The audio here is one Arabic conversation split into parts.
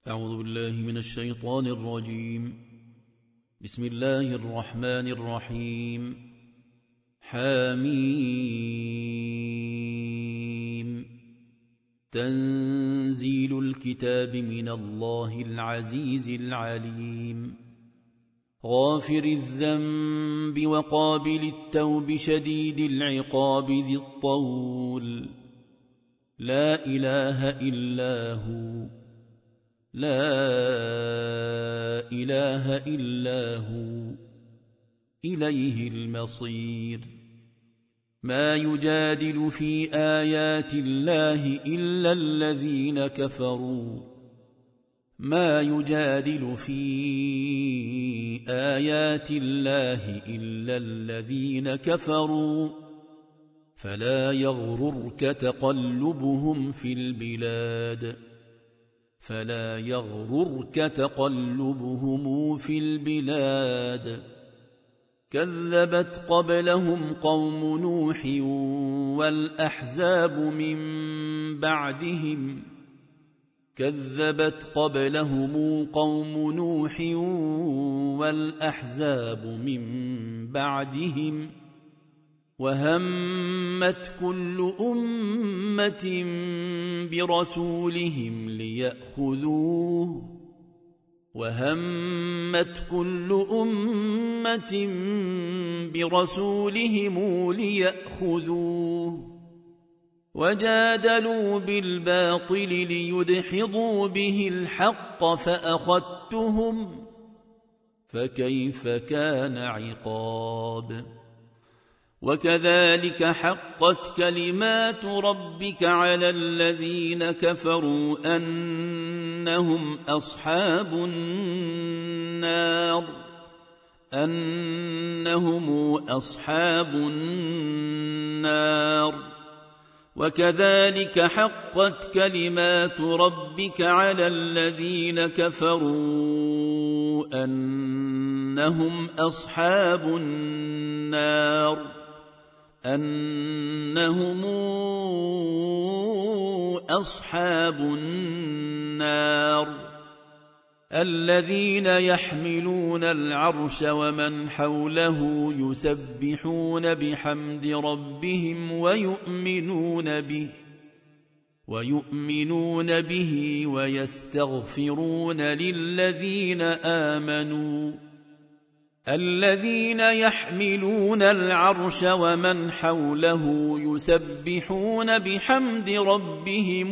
أعوذ بالله من الشيطان الرجيم. بسم الله الرحمن الرحيم. حميم. تنزيل الكتاب من الله العزيز العليم. غافر الذنب وقابل التوب شديد العقاب ذي الطول. لا إله إلا هو، لا إله إلا هو، إليه المصير. ما يجادل في آيات الله إلا الذين كفروا، ما يجادل في آيات الله إلا الذين كفروا، فلا يغررك تقلبهم في البلاد، فلا يغررك تقلبهم في البلاد. كذبت قبلهم قوم نوح والأحزاب من بعدهم، كذبت قبلهم قوم نوح والأحزاب من بعدهم. وهمت كل أمة برسولهم ليأخذوه، وهمت كل أمة برسولهم ليأخذوه، وجادلوا بالباطل ليدحضوا به الحق فأخذتهم، فكيف كان عقاب. وكذلك حقت كلمات ربك على الذين كفروا أنهم أصحاب النار، أنهم أصحاب النار. وكذلك حقت كلمات ربك على الذين كفروا أنهم أصحاب النار، أنهم أصحاب النار. الذين يحملون العرش ومن حوله يسبحون بحمد ربهم ويؤمنون به ويستغفرون للذين آمنوا. الذين يحملون العرش ومن حوله يسبحون بحمد ربهم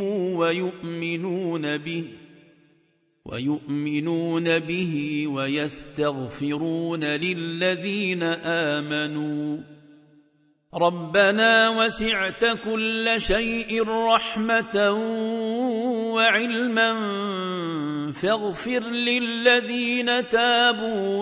ويؤمنون به ويستغفرون للذين آمنوا. ربنا وسعت كل شيء رحمة وعلما فاغفر للذين تابوا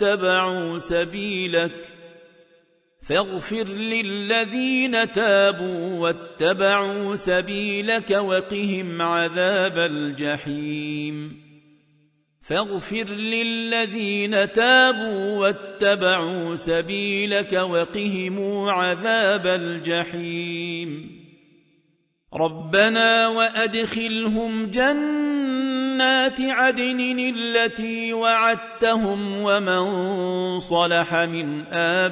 واتبعوا سبيلك وقهم عذاب الجحيم. فاغفر للذين تابوا واتبعوا سبيلك وقهم عذاب الجحيم. ربنا وأدخلهم جنات عدن التي وعدتهم ومن صلح من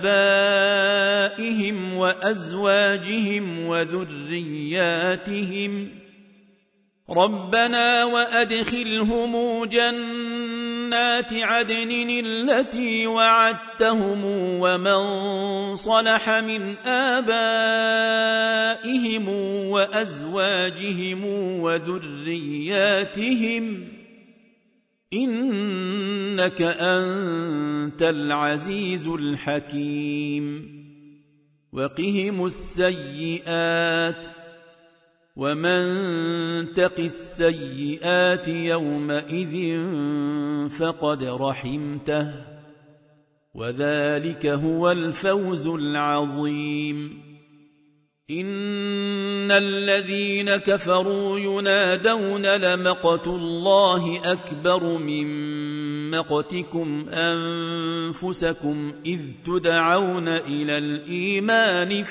آبائهم وأزواجهم وذرياتهم. ربنا وأدخلهم جنات عدن التي وعدتهم ومن صلح من آبائهم وأزواجهم وذرياتهم إنك أنت العزيز الحكيم. وقهم السيئات ومن تق السيئات يومئذ فقد رحمته، وذلك هو الفوز العظيم. إن الذين كفروا ينادون لمقت الله أكبر من مقتكم أنفسكم إذ تدعون إلى الإيمان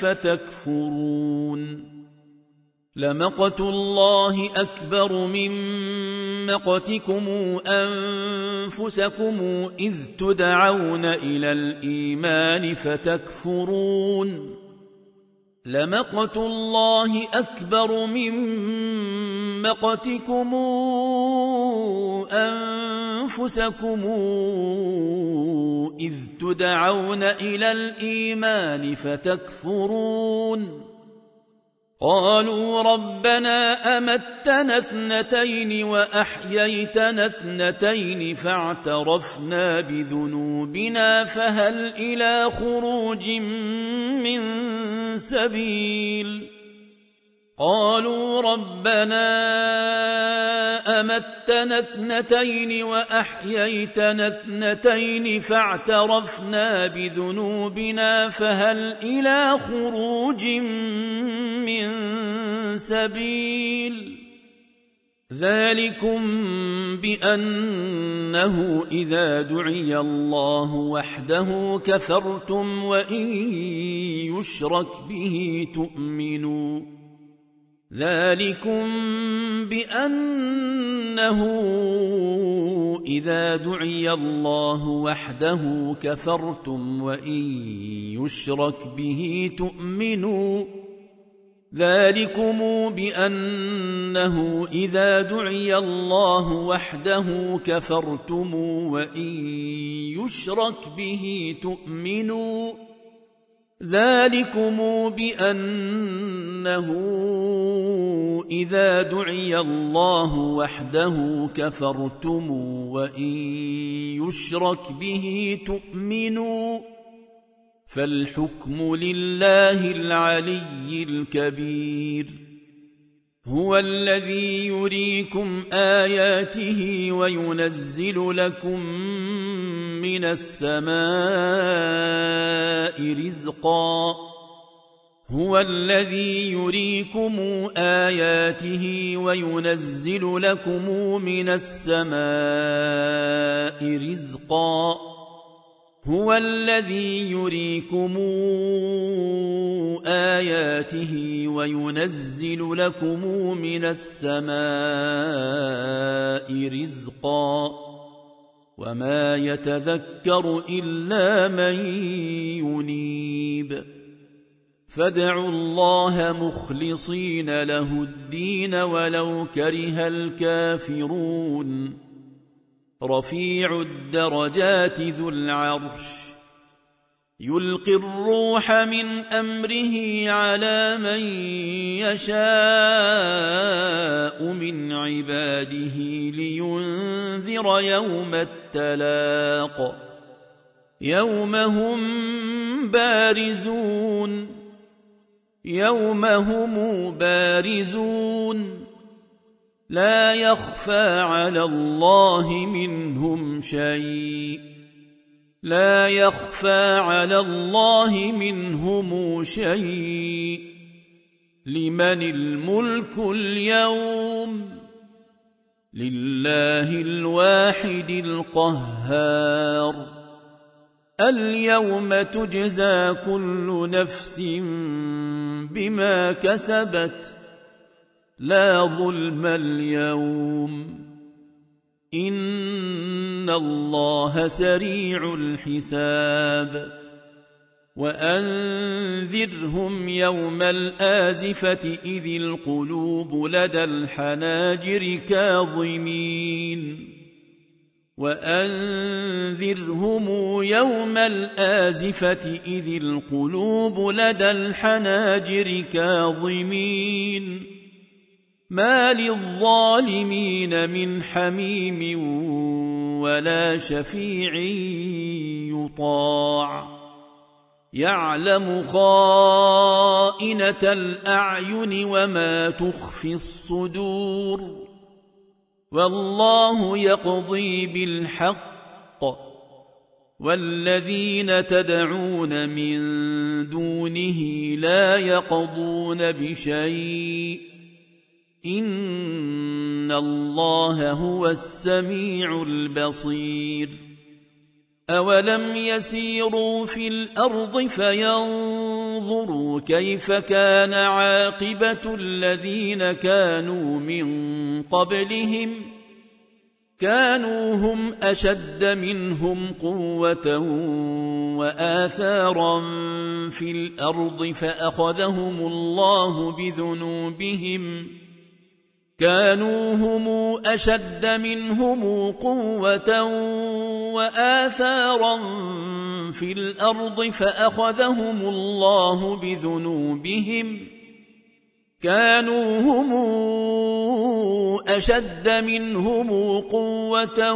فتكفرون. لمقت الله أكبر من مقتكم أنفسكم إذ تدعون إلى الإيمان فتكفرون لمقت الله أكبر من مقتكم أنفسكم إذ تدعون إلى الإيمان فتكفرون قالوا ربنا أمتنا اثنتين وأحييتنا اثنتين فاعترفنا بذنوبنا فهل إلى خروج من سبيل قالوا ربنا أمتنا اثنتين وأحييتنا اثنتين فاعترفنا بذنوبنا فهل إلى خروج من سبيل ذلكم بأنه إذا دعي الله وحده كفرتم وإن يشرك به تؤمنوا ذلكم بأنه إذا دعي الله وحده كفرتم وإن يشرك به تؤمنوا ذلكم بأنه إذا دعي الله وحده كفرتم وإن يشرك به تؤمنوا ذلكم بأنه إذا دعي الله وحده كفرتم وإن يشرك به تؤمنوا فالحكم لله العلي الكبير هو الذي يريكم آياته وينزل لكم من السماء رزقا هو الذي يريكم آياته وينزل لكم من السماء رزقا هو الذي يريكم آياته وينزل لكم من السماء رزقا وما يتذكر إلا من ينيب فادعوا الله مخلصين له الدين ولو كره الكافرون رفيع الدرجات ذو العرش يلقي الروح من أمره على من يشاء من عباده لينذر يوم التلاق يوم هم بارزون لا يخفى على الله منهم شيء لمن الملك اليوم لله الواحد القهار اليوم تجزى كل نفس بما كسبت لا ظلم اليوم إن الله سريع الحساب وأنذرهم يوم الآزفة إذ القلوب لدى الحناجر كاظمين ما للظالمين من حميم ولا شفيع يطاع يعلم خائنة الأعين وما تخفي الصدور والله يقضي بالحق والذين تدعون من دونه لا يقضون بشيء إن الله هو السميع البصير أولم يسيروا في الأرض فينظروا كيف كان عاقبة الذين كانوا من قبلهم كانوا هم أشد منهم قوة وآثارا في الأرض فأخذهم الله بذنوبهم كانوا هم أشد منهم قوة وآثارا في الأرض فأخذهم الله بذنوبهم كانوا هم أشد منهم قوة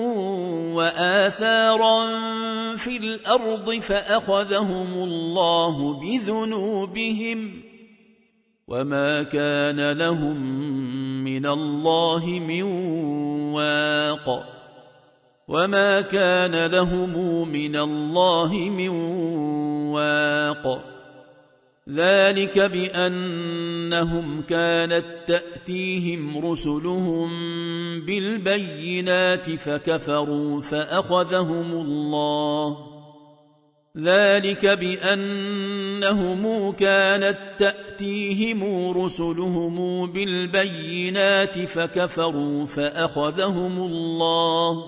وآثارا في الأرض فأخذهم الله بذنوبهم وما كان لهم من الله من واق وما كان لهم من الله من واق ذلك بأنهم كانت تأتيهم رسلهم بالبينات فكفروا فأخذهم الله ذلك بأنهم كانت تأتيهم رسلهم بالبينات فكفروا فأخذهم الله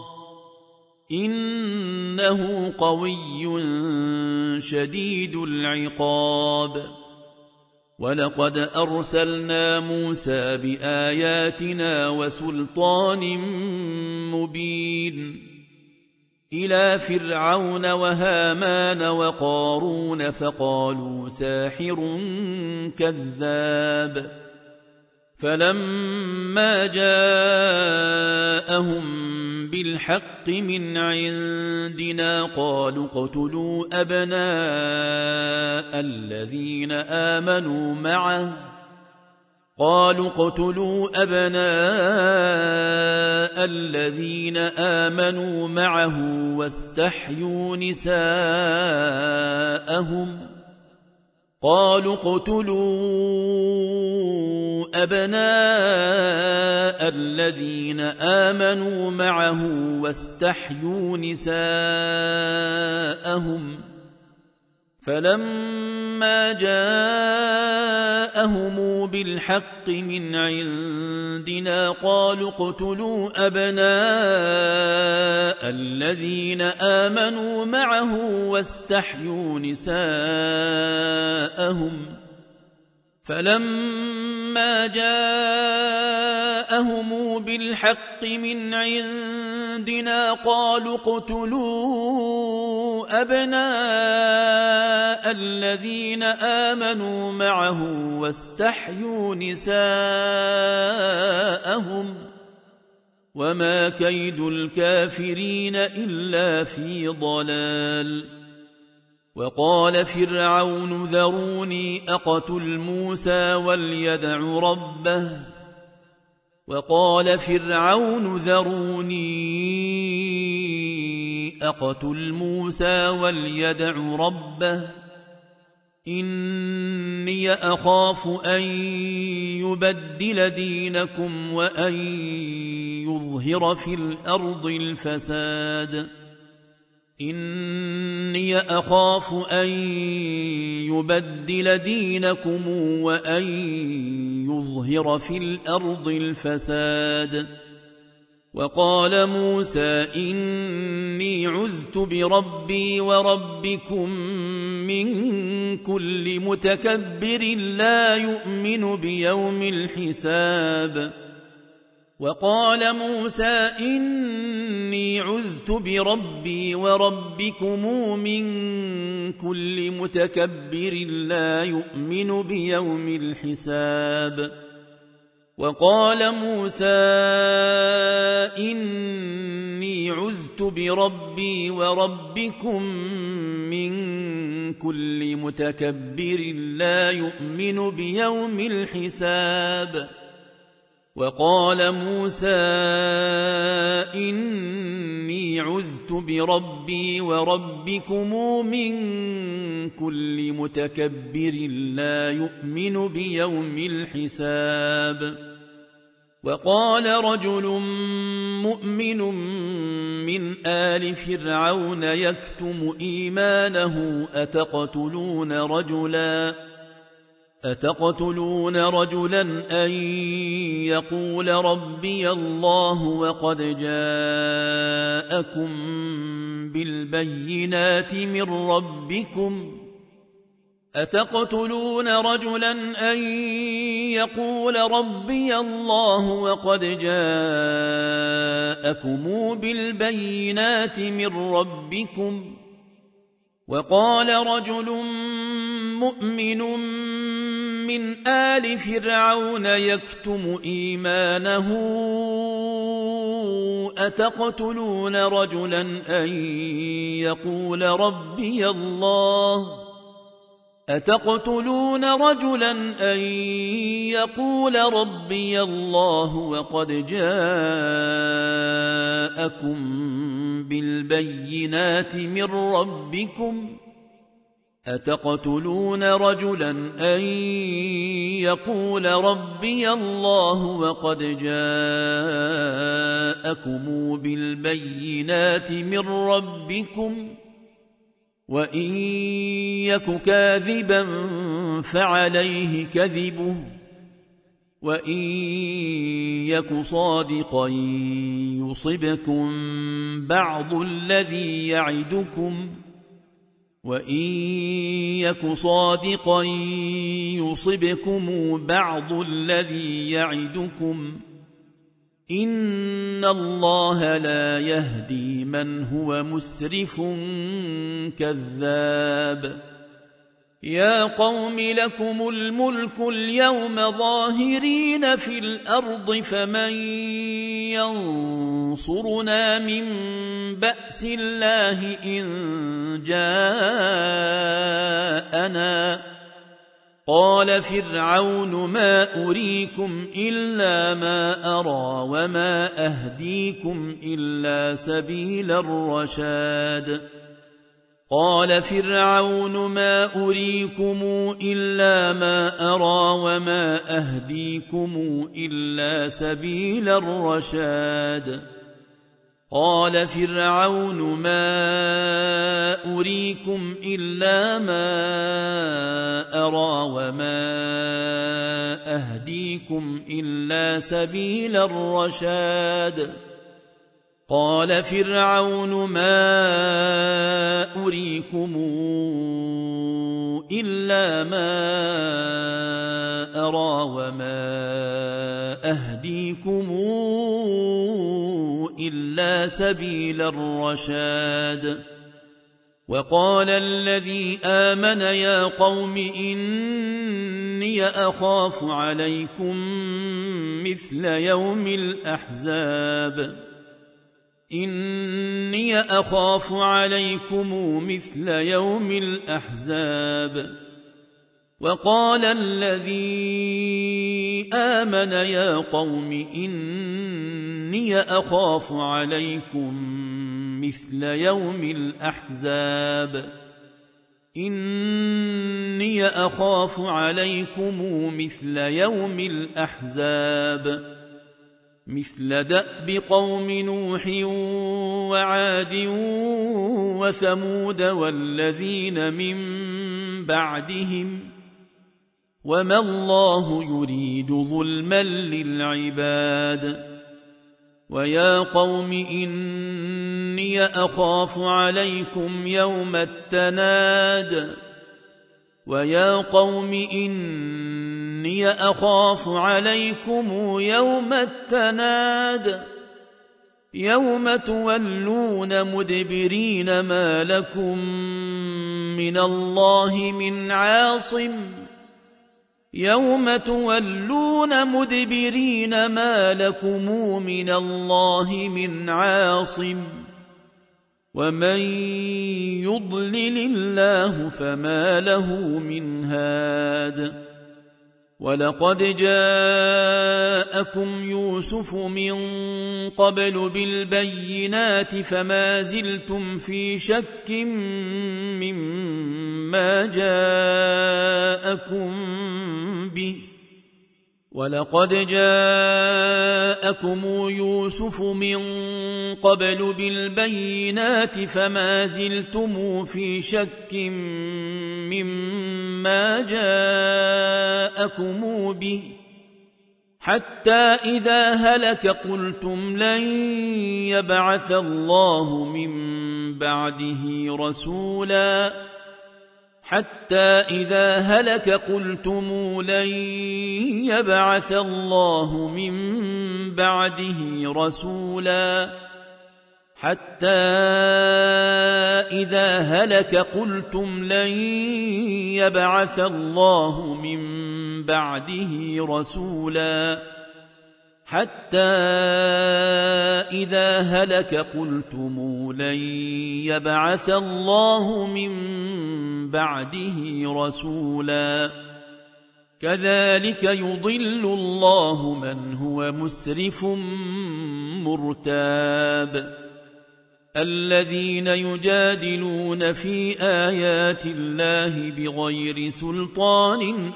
إنه قوي شديد العقاب ولقد أرسلنا موسى بآياتنا وسلطان مبين إلى فرعون وهامان وقارون فقالوا ساحر كذاب فلما جاءهم بالحق من عندنا قالوا اقتلوا أبناء الذين آمنوا معه واستحيوا نساءهم فلما جاءهم بالحق من عندنا قالوا اقتلوا أبناء الذين آمنوا معه واستحيوا نساءهم فلما جاءهم بالحق من عندنا قالوا اقتلوا أبناء الذين آمنوا معه واستحيوا نساءهم وما كيد الكافرين إلا في ضلال وقال فرعون ذروني أقتل موسى وليدع ربه إني أخاف أن يبدل دينكم وأن يظهر في الأرض الفساد وقال موسى إني عذت بربي وربكم من كل متكبر لا يؤمن بيوم الحساب وقال موسى إني عذت بربي وربكم من كل متكبر لا يؤمن بيوم الحساب وقال موسى إني عذت بربي وربكم من كل متكبر لا يؤمن بيوم الحساب وقال رجل مؤمن من آل فرعون يكتم إيمانه أتقتلون رجلا أن يقول ربي الله وقد جاءكم بالبينات من ربكم أتقتلون رجلا أن يقول ربي الله وقد جاءكم بالبينات من ربكم وقال رجل مؤمن من آل فرعون يكتم إيمانه أتقتلون رجلا أن يقول ربي الله وقد جاءكم بالبينات من ربكم أتقتلون رجلا أن يقول ربي الله وقد جاءكم بالبينات من ربكم وإن يك كاذبا فعليه كذبه وإن يك صادقا يصبكم بعض الذي يعدكم إن الله لا يهدي من هو مسرف كذاب يا قوم لكم الملك اليوم ظاهرين في الأرض فمن ينصرنا من بأس الله إن جاءنا قال فرعون ما أريكم إلا ما أرى وما أهديكم إلا سبيل الرشاد قال فرعون ما أريكم إلا ما أرى وما أهديكم إلا سبيل الرشاد قال فرعون ما أريكم إلا ما أرى وما أهديكم إلا سبيل الرشاد قال فرعون ما أريكم إلا ما أرى وما أهديكم إلا سبيل الرشاد وقال الذي آمن يا قوم إني أخاف عليكم مثل يوم الأحزاب وقال الذي آمن يا قوم إني أخاف عليكم مثل يوم الأحزاب مثل دأب قوم نوح وعاد وثمود والذين من بعدهم وما الله يريد ظلما للعباد ويا قوم إني أخاف عليكم يوم التناد يوم تولون مدبرين ما لكم من الله من عاصم ومن يضلل الله فما له من هاد ولقد جاءكم يوسف من قبل بالبينات فما زلتم في شك مما جاءكم به ولقد جاءكم يوسف من قبل بالبينات فما زلتم في شك مما جاءكم به حتى إذا هلك قلتم لن يبعث الله من بعده رسولا كذلك يضل الله من هو مسرف مرتاب الذين يجادلون في آيات الله بغير سلطان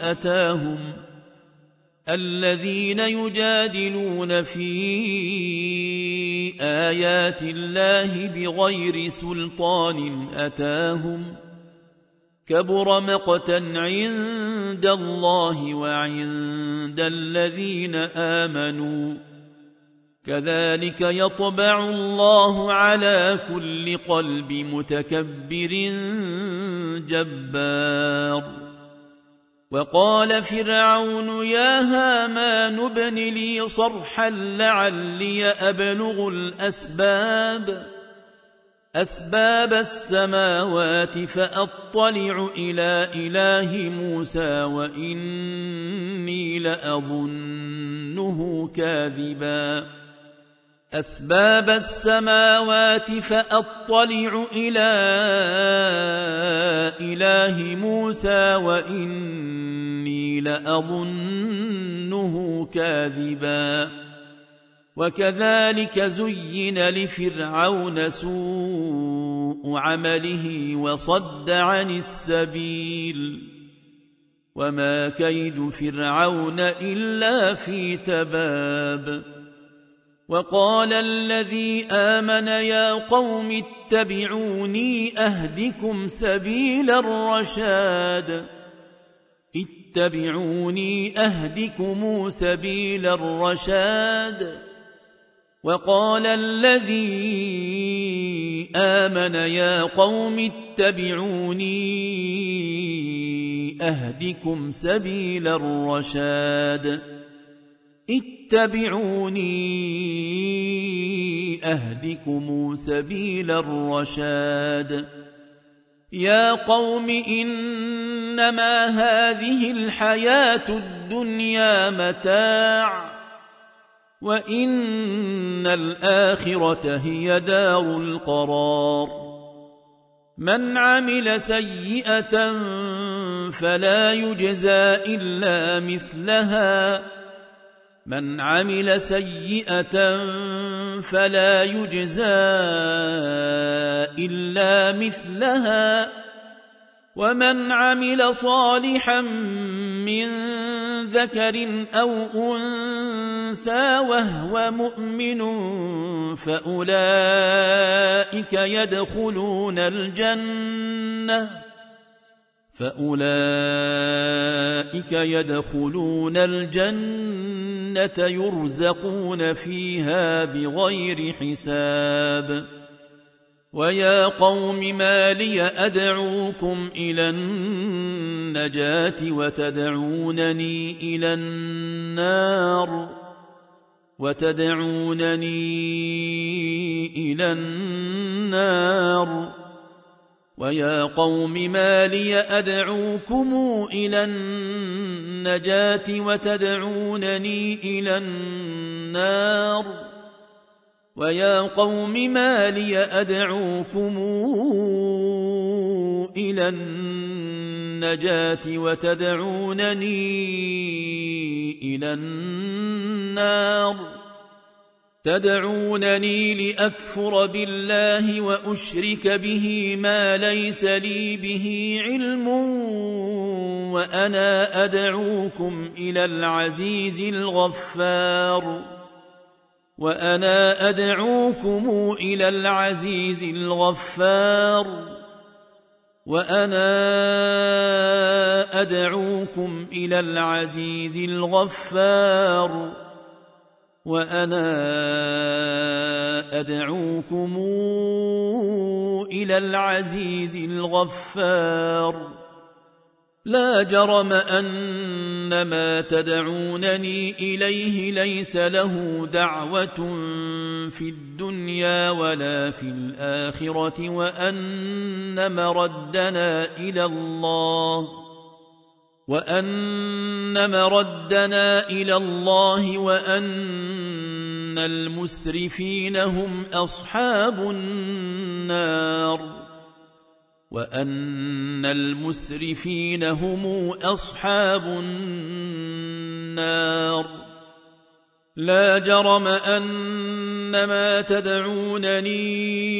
أتاهم كبر مقتا عند الله وعند الذين آمنوا كذلك يطبع الله على كل قلب متكبر جبار وقال فرعون يا هامان ابن لي صرحا لعلي أبلغ أسباب السماوات فأطلع إلى إله موسى وإني لأظنه كاذبا وكذلك زين لفرعون سوء عمله وصد عن السبيل وما كيد فرعون إلا في تباب وقال الذي آمن يا قوم اتبعوني أهدكم سبيل الرشاد وقال الذي آمن يا قوم اتبعوني أهدكم سبيل الرشاد يا قوم إنما هذه الحياة الدنيا متاع وإن الآخرة هي دار القرار من عمل سيئة فلا يجزى إلا مثلها ومن عمل صالحا من ذكر أو أنثى وهو مؤمن فأولئك يدخلون الجنة يرزقون فيها بغير حساب ويا قوم ما لي أدعوكم إلى النجاة وتدعونني إلى النار ويا قوم ما لي أدعوكم إلى النجاة وتدعونني إلى النار ويا قوم ما لي أدعوكم إلى النجاة وتدعونني إلى النار تدعونني لأكفر بالله وأشرك به ما ليس لي به علم وأنا أدعوكم إلى العزيز الغفار لا جرم أن ما تدعونني إليه ليس له دعوة في الدنيا ولا في الآخرة وأن مردنا إلى الله وأن المسرفين هم أصحاب النار لا جرم أن ما تدعونني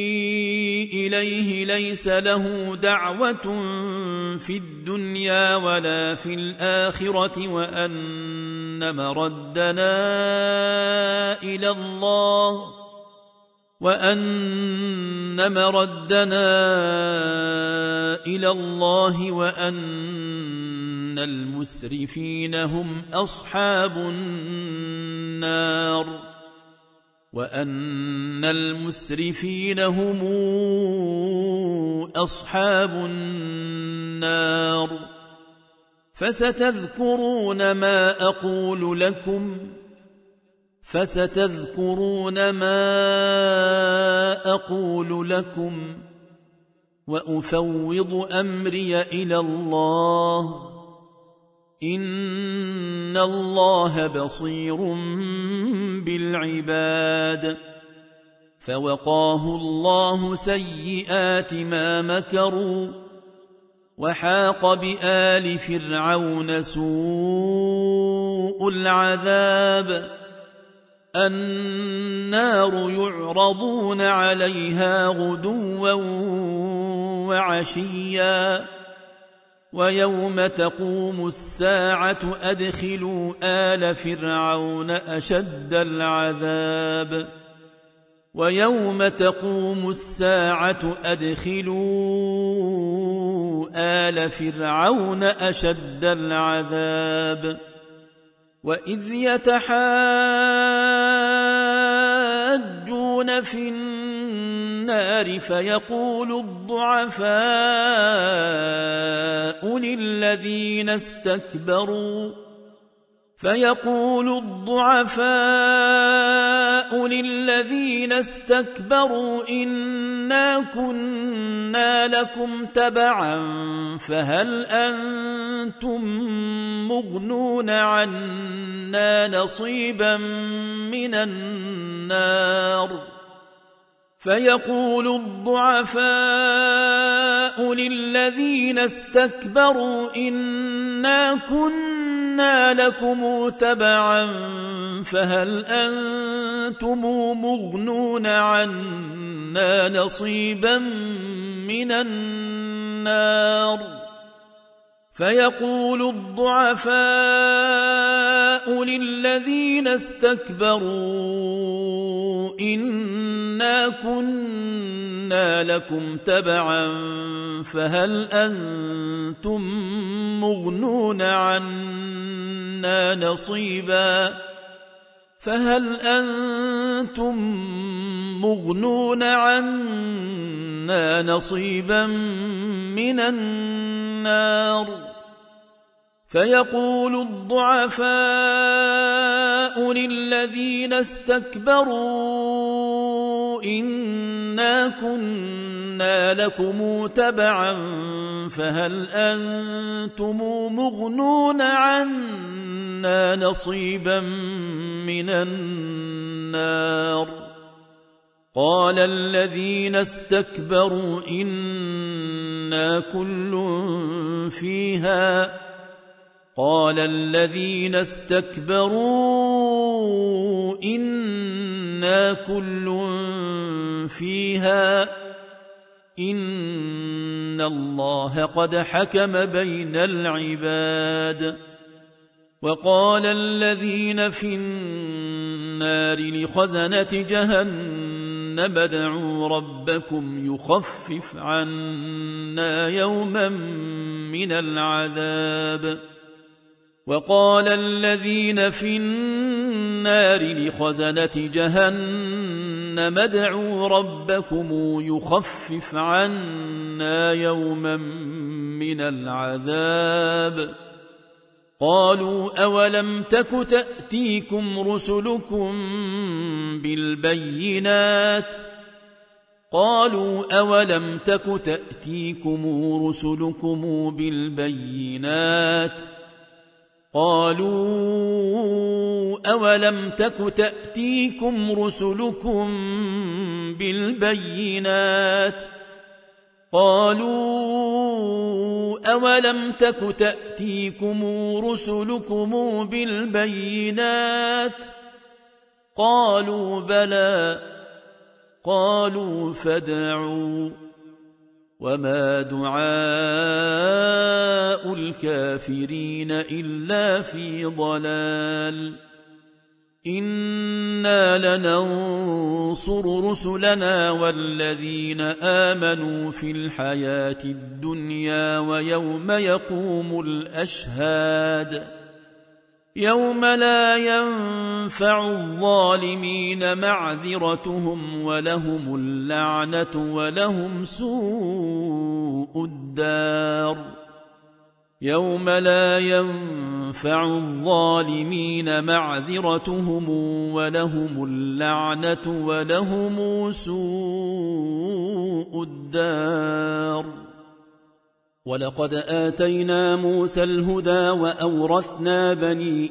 إليه ليس له دعوة في الدنيا ولا في الآخرة وأن مردنا إلى الله وأن المسرفين هم أصحاب النار فستذكرون ما أقول لكم وأفوض أمري إلى الله إن الله بصير بالعباد فوقاه الله سيئات ما مكروا وحاق بآل فرعون سوء العذاب النار يعرضون عليها غدوا وعشيا ويوم تقوم الساعة أدخلوا آل فرعون أشد العذاب وإذ يتحاجون في النار فيقول الضعفاء للذين استكبروا إنا كنا لكم تبعا فهل أنتم مغنون عنا نصيبا من النار فيقول الضعفاء للذين استكبروا إنا كنا لكم تبعا فهل أنتم مغنون عنا نصيبا من النار فيقول الضعفاء للذين استكبروا إنا كنا لكم تبعا فهل أنتم مغنون عنا نصيبا من النار فيقول الضعفاء للذين استكبروا إنا كنا لكم تبعا فهل أنتم مغنون عنا نصيبا من النار قال الذين استكبروا إنا كل فيها إنا كل فيها إن الله قد حكم بين العباد. وقال الذين في النار لخزنة جهنم ادعوا ربكم يخفف عنا يوما من العذاب. وقال الذين في النار لخزنة جهنم ادعوا ربكم يخفف عنا يوما من العذاب. قالوا أولم تك تأتيكم رسلكم بالبينات قالوا بلى. قالوا فادعوا. وما دعاء الكافرين إلا في ضلال. إنا لننصر رسلنا والذين آمنوا في الحياة الدنيا ويوم يقوم الأشهاد. يوم لا ينفع الظالمين معذرتهم ولهم اللعنة ولهم سوء الدار. يوم لا ينفع الظالمين معذرتهم ولهم اللعنة ولهم سوء الدار. ولقد آتينا موسى الهدى وأورثنا بني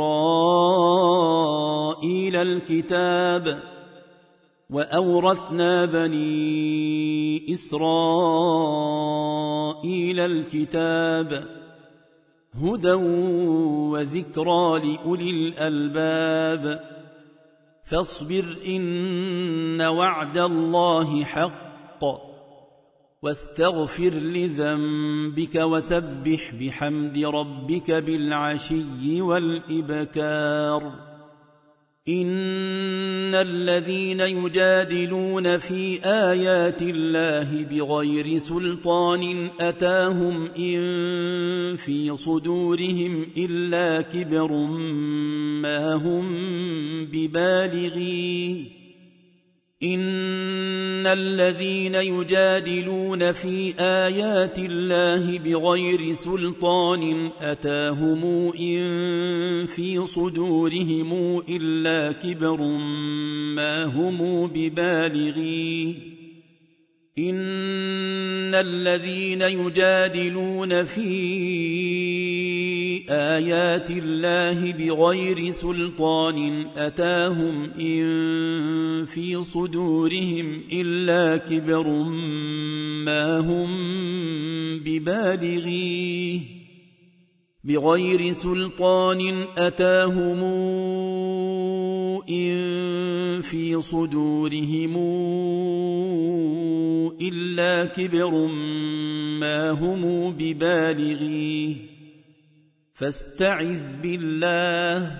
إسرائيل الكتاب هدى وذكرى لأولي الألباب. فاصبر إن وعد الله حق واستغفر لذنبك وسبح بحمد ربك بالعشي والإبكار. إن الذين يجادلون في آيات الله بغير سلطان أتاهم إن في صدورهم إلا كبر ما هم ببالغيه. إن الذين يجادلون في آيات الله بغير سلطان أتاهم إن في صدورهم إلا كبر ما هم ببالغيه. إن الذين يجادلون في آيات الله بغير سلطان أتاهم إن في صدورهم إلا كبر ما هم ببالغيه. بغير سلطان أتاهم إن في صدورهم إلا كبر ما هم ببالغيه. فاستعذ بالله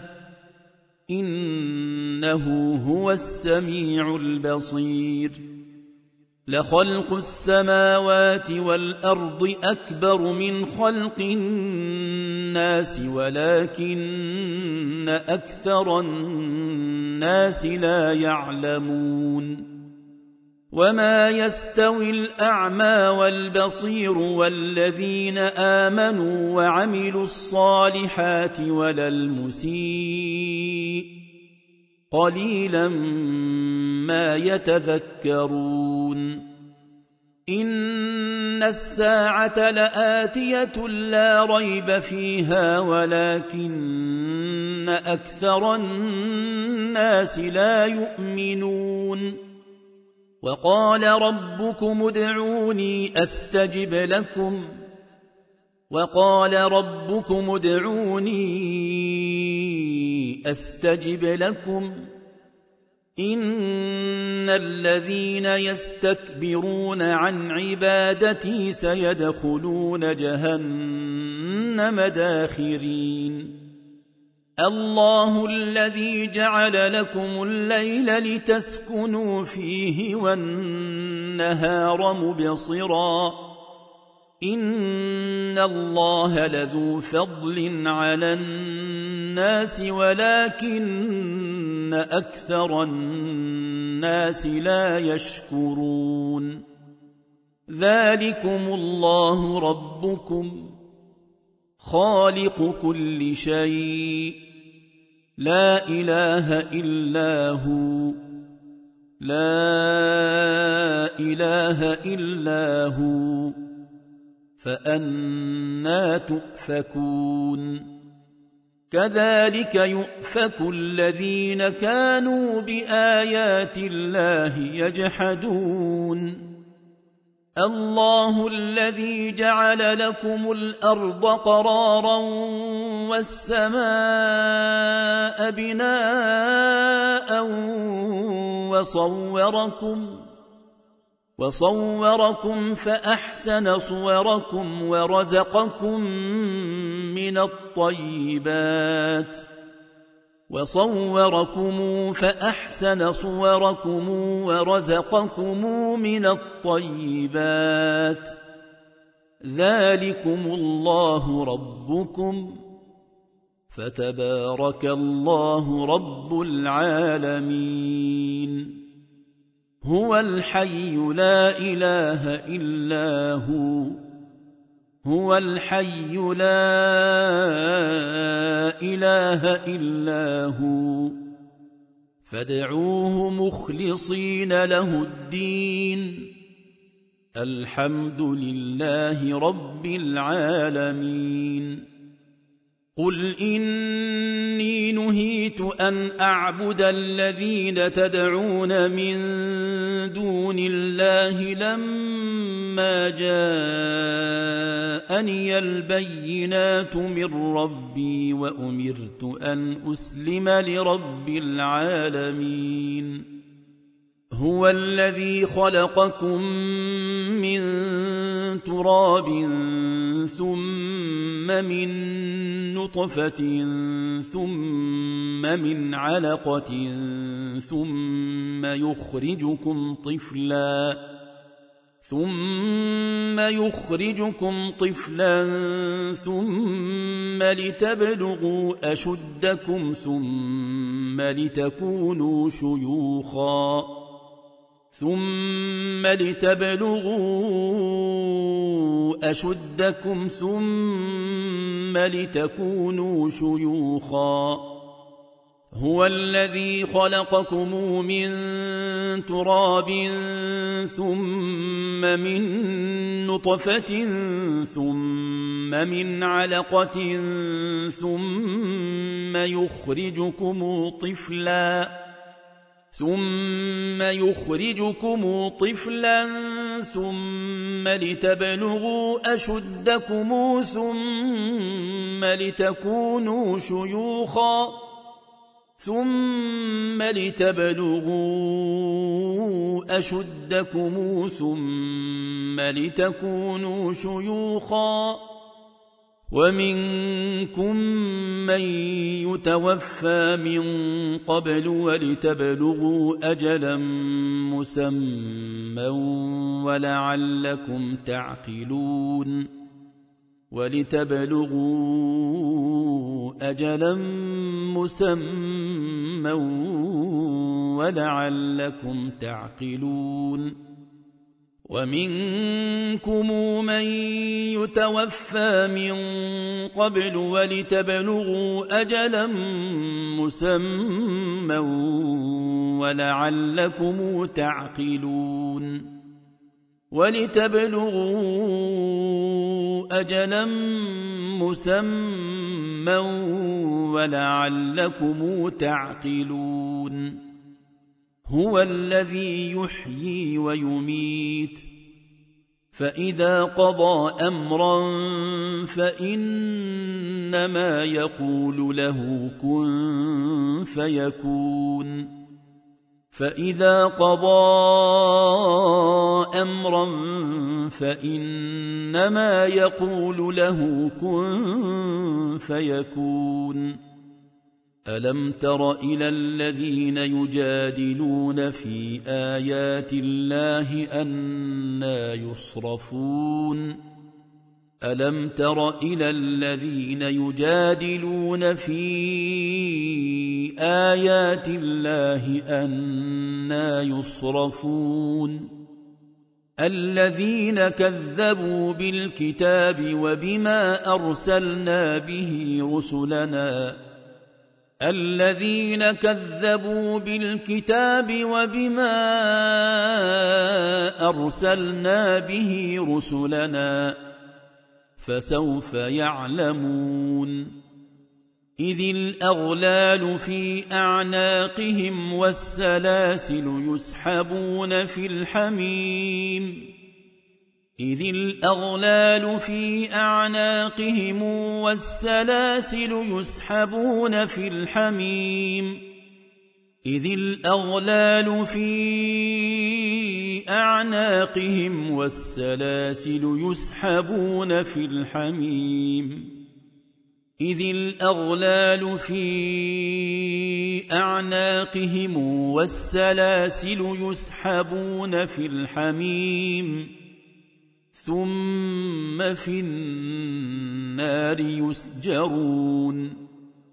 إنه هو السميع البصير. لخلق السماوات والأرض أكبر من خلق الناس ولكن أكثر الناس لا يعلمون. وما يستوي الأعمى والبصير والذين آمنوا وعملوا الصالحات ولا المسيء قليلا ما يتذكرون. إن الساعة لآتية لا ريب فيها ولكن أكثر الناس لا يؤمنون. وقال ربكم ادعوني أستجب لكم إن الذين يستكبرون عن عبادتي سيدخلون جهنم داخرين الله الذي جعل لكم الليل لتسكنوا فيه والنهار مبصرا إن الله لذو فضل على الناس ولكن أكثر الناس لا يشكرون ذلكم الله ربكم خالق كل شيء لا إله إلا هو فأنى تؤفكون كذلك يؤفك الذين كانوا بآيات الله يجحدون الله الذي جعل لكم الأرض قرارا والسماء بناء وصوركم فأحسن صوركم ورزقكم من الطيبات ذلكم الله ربكم فتبارك الله رب العالمين هو الحي لا إله إلا هو فادعوه مخلصين له الدين الحمد لله رب العالمين قل إني نهيت أن أعبد الذين تدعون من دون الله لما جاءني البينات من ربي وأمرت أن أسلم لرب العالمين هو الذي خلقكم من تراب ثم من نطفة ثم من علقة ثم يخرجكم طفلا ثم لتبلغوا أشدكم ثم لتكونوا شيوخا هو الذي خلقكم من تراب ثم من نطفة ثم من علقة ثم يخرجكم طفلا ثم لتبلغوا أشدكم ثم لتكونوا شيوخا ومنكم من يتوفى من قبل ولتبلغوا أجلا مسمى ولعلكم تعقلون ومنكم من يتوفى من قبل ولتبلغوا أجلا مسمى ولعلكم تعقلون هو الذي يحيي ويميت فإذا قضى أمرا فإنما يقول له كن فيكون فإذا قضى أمرا فإنما يقول له كن فيكون. ألم تر إلى الذين يجادلون في آيات الله أنى يصرفون ألم تر إلى الذين يجادلون في آيات الله أنى يصرفون الذين كذبوا بالكتاب وبما أرسلنا به رسلنا الذين كذبوا بالكتاب وبما أرسلنا به رسلنا فسوف يعلمون إذ الأغلال في أعناقهم والسلاسل يسحبون في الحميم إذ الأغلال في أعناقهم والسلاسل يسحبون في الحميم إذ الأغلال في أعناقهم والسلاسل يسحبون في الحميم إذ الأغلال في أعناقهم والسلاسل يسحبون في الحميم ثم في النار يسجرون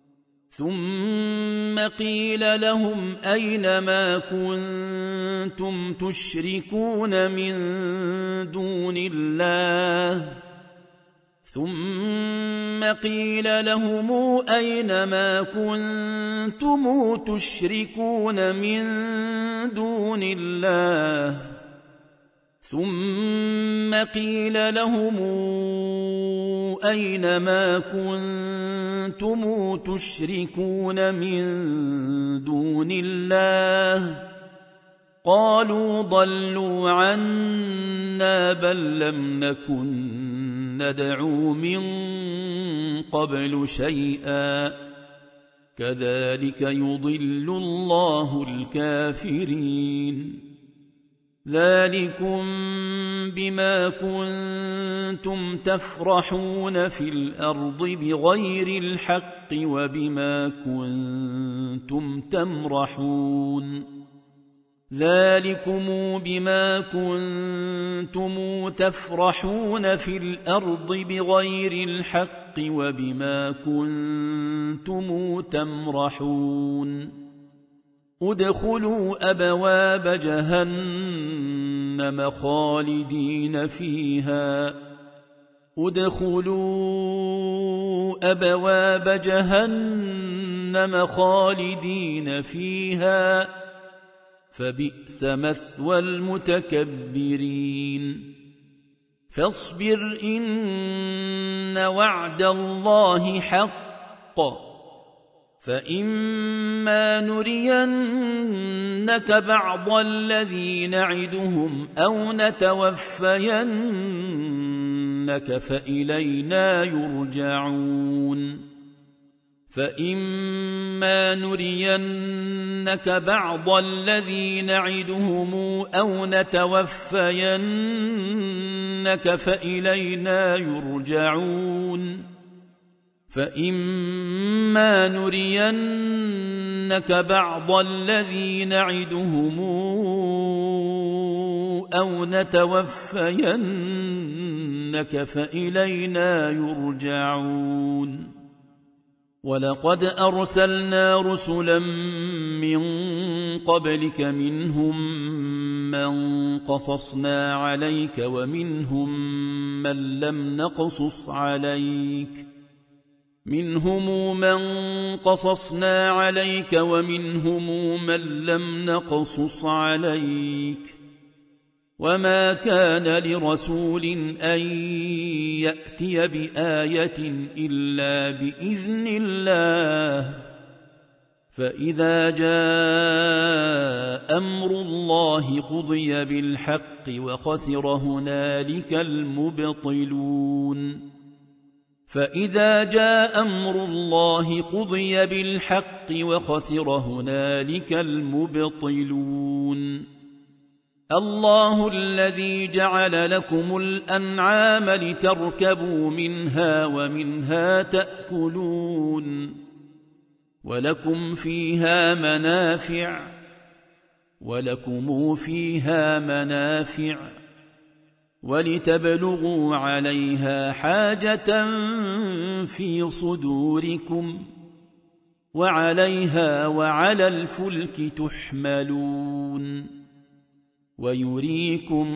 ثم قيل لهم أين ما كنتم تشركون من دون الله ثم قيل لهم أين ما كنتم تشركون من دون الله ثم قيل لهم أين ما كنتم تشركون من دون الله قالوا ضلوا عنا بل لم نكن ندعو من قبل شيئا كذلك يضل الله الكافرين ذلكم بما كنتم تفرحون في الأرض بغير الحق وبما كنتم تمرحون ذلكم بما كنتم تفرحون في الأرض بغير الحق وبما كنتم تمرحون ادخلوا أبواب جهنم خالدين فيها ادخلوا أبواب جهنم خالدين فيها فبئس مثوى المتكبرين فاصبر إن وعد الله حق فإما نرينك بعض الذي نعدهم أو نتوفينك فإلينا يرجعون فإما نرينك بعض الذي نعدهم أو نتوفينك فإلينا يرجعون فإما نرينك بعض الذي نعدهم أو نتوفينك فإلينا يرجعون ولقد أرسلنا رسلا من قبلك منهم من قصصنا عليك ومنهم من لم نقصص عليك منهم من قصصنا عليك ومنهم من لم نقصص عليك وما كان لرسول أن يأتي بآية إلا بإذن الله فإذا جاء أمر الله قضي بالحق وخسر هنالك المبطلون فإذا جاء أمر الله قضي بالحق وخسر هنالك المبطلون الله الذي جعل لكم الأنعام لتركبوا منها ومنها تأكلون ولكم فيها منافع ولتبلغوا عليها حاجة في صدوركم وعليها وعلى الفلك تحملون ويريكم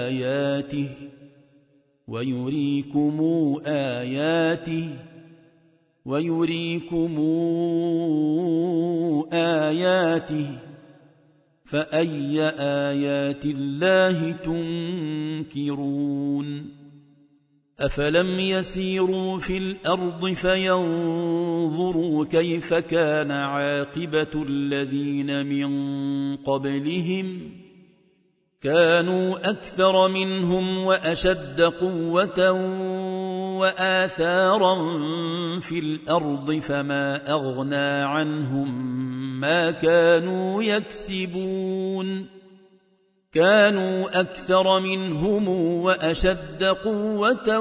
آياته فأي آيات الله تنكرون أفلم يسيروا في الأرض فينظروا كيف كان عاقبة الذين من قبلهم كانوا أكثر منهم وأشد قوة وآثارا في الأرض فما أغنى عنهم ما كانوا يكسبون كانوا أكثر منهم وأشد قوة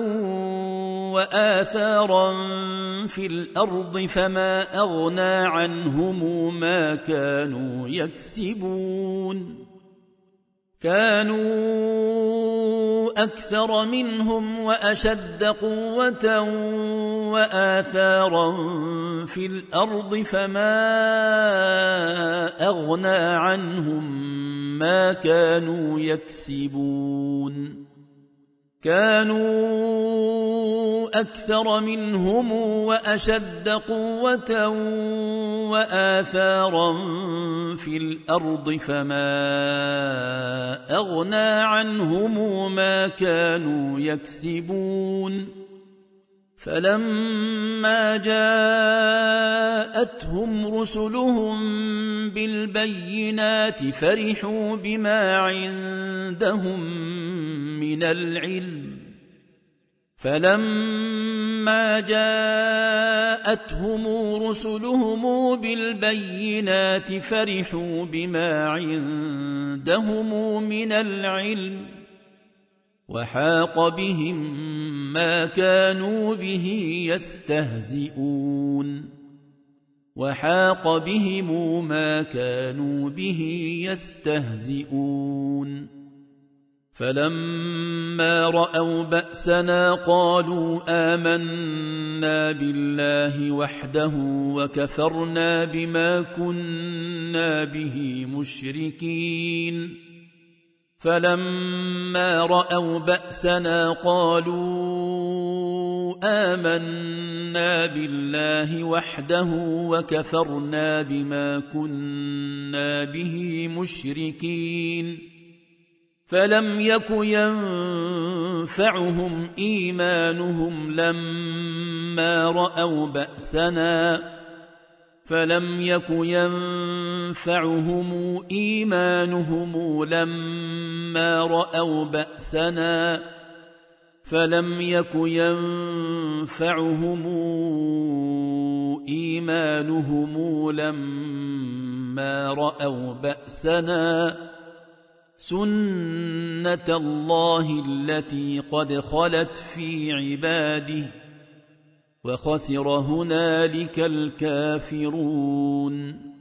وآثارا في الأرض فما أغنى عنهم ما كانوا يكسبون كانوا أكثر منهم وأشد قوة وآثارا في الأرض فما أغنى عنهم ما كانوا يكسبون كانوا أكثر منهم وأشد قوة وآثارا في الأرض فما أغنى عنهم ما كانوا يكسبون فلما جاءتهم رسلهم بالبينات فرحوا بما عندهم من العلم فلما جاءتهم رسلهم بالبينات فرحوا بما عندهم من العلم وحاق بهم ما كانوا به يستهزئون فلما رأوا بأسنا قالوا آمنا بالله وحده وكفرنا بما كنا به مشركين فلما رأوا بأسنا قالوا آمنا بالله وحده وكفرنا بما كنا به مشركين فلم يك ينفعهم إيمانهم لما رأوا بأسنا سنة الله التي قد خلت في عباده وخسر هنالك الكافرون